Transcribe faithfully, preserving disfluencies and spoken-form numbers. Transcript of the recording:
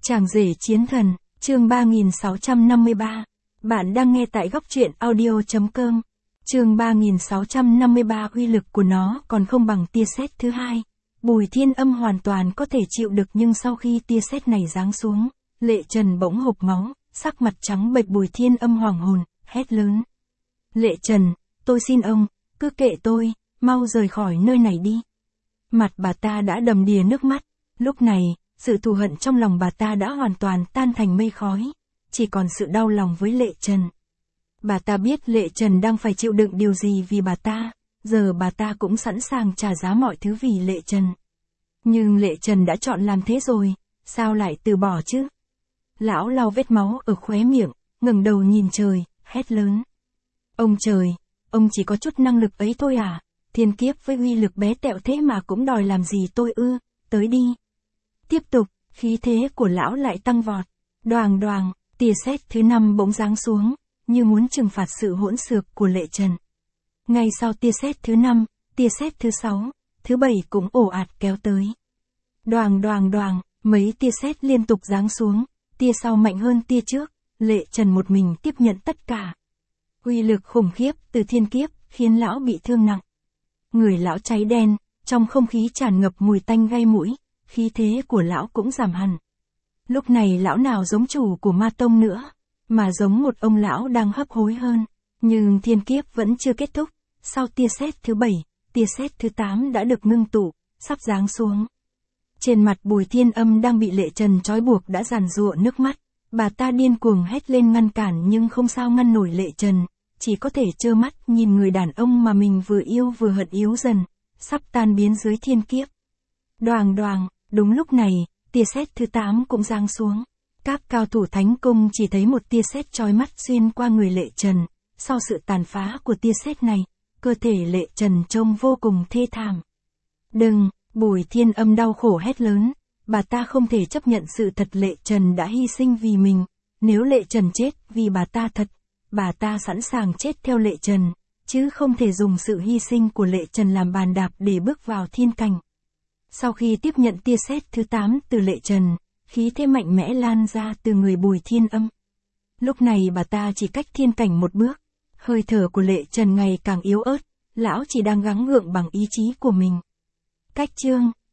Chàng rể chiến thần, chương ba nghìn sáu trăm năm mươi ba. Bạn đang nghe tại góc truyện audio chấm com. Chương ba nghìn sáu trăm năm mươi ba. Uy lực của nó còn không bằng tia sét thứ hai. Bùi Thiên Âm hoàn toàn có thể chịu được, nhưng sau khi tia sét này giáng xuống, Lệ Trần bỗng hộc máu, sắc mặt trắng bệch. Bùi Thiên Âm hoảng hồn, hét lớn. Lệ Trần, tôi xin ông, cứ kệ tôi, mau rời khỏi nơi này đi. Mặt bà ta đã đầm đìa nước mắt, lúc này, sự thù hận trong lòng bà ta đã hoàn toàn tan thành mây khói, chỉ còn sự đau lòng với Lệ Trần. Bà ta biết Lệ Trần đang phải chịu đựng điều gì vì bà ta, giờ bà ta cũng sẵn sàng trả giá mọi thứ vì Lệ Trần. Nhưng Lệ Trần đã chọn làm thế rồi, sao lại từ bỏ chứ? Lão lau vết máu ở khóe miệng, ngẩng đầu nhìn trời, hét lớn. Ông trời, ông chỉ có chút năng lực ấy thôi à? Thiên kiếp với uy lực bé tẹo thế mà cũng đòi làm gì tôi ư? Tới đi. Tiếp tục, khí thế của lão lại tăng vọt. Đoàng đoàng, tia sét thứ năm bỗng giáng xuống, như muốn trừng phạt sự hỗn xược của Lệ Trần. Ngay sau tia sét thứ năm, tia sét thứ sáu, thứ bảy cũng ồ ạt kéo tới. Đoàng đoàng đoàng, mấy tia sét liên tục giáng xuống, tia sau mạnh hơn tia trước, Lệ Trần một mình tiếp nhận tất cả. Uy lực khủng khiếp từ thiên kiếp khiến lão bị thương nặng. Người lão cháy đen, trong không khí tràn ngập mùi tanh gây mũi, khí thế của lão cũng giảm hẳn. Lúc này lão nào giống chủ của ma tông nữa, mà giống một ông lão đang hấp hối hơn. Nhưng thiên kiếp vẫn chưa kết thúc, sau tia sét thứ bảy, tia sét thứ tám đã được ngưng tụ, sắp giáng xuống. Trên mặt Bùi Thiên Âm đang bị Lệ Trần trói buộc đã giàn giụa nước mắt, bà ta điên cuồng hét lên ngăn cản nhưng không sao ngăn nổi Lệ Trần, chỉ có thể trơ mắt nhìn người đàn ông mà mình vừa yêu vừa hận yếu dần, sắp tan biến dưới thiên kiếp. Đoàng đoàng, đúng lúc này, tia sét thứ tám cũng giáng xuống. Các cao thủ thánh cung chỉ thấy một tia sét chói mắt xuyên qua người Lệ Trần. Sau sự tàn phá của tia sét này, cơ thể Lệ Trần trông vô cùng thê thảm. Đừng, Bùi Thiên Âm đau khổ hét lớn, bà ta không thể chấp nhận sự thật Lệ Trần đã hy sinh vì mình. Nếu Lệ Trần chết vì bà ta thật, bà ta sẵn sàng chết theo Lệ Trần, chứ không thể dùng sự hy sinh của Lệ Trần làm bàn đạp để bước vào thiên cảnh. Sau khi tiếp nhận tia sét thứ tám từ Lệ Trần, khí thế mạnh mẽ lan ra từ người Bùi Thiên Âm. Lúc này bà ta chỉ cách thiên cảnh một bước, hơi thở của Lệ Trần ngày càng yếu ớt, lão chỉ đang gắng gượng bằng ý chí của mình. Cách chương,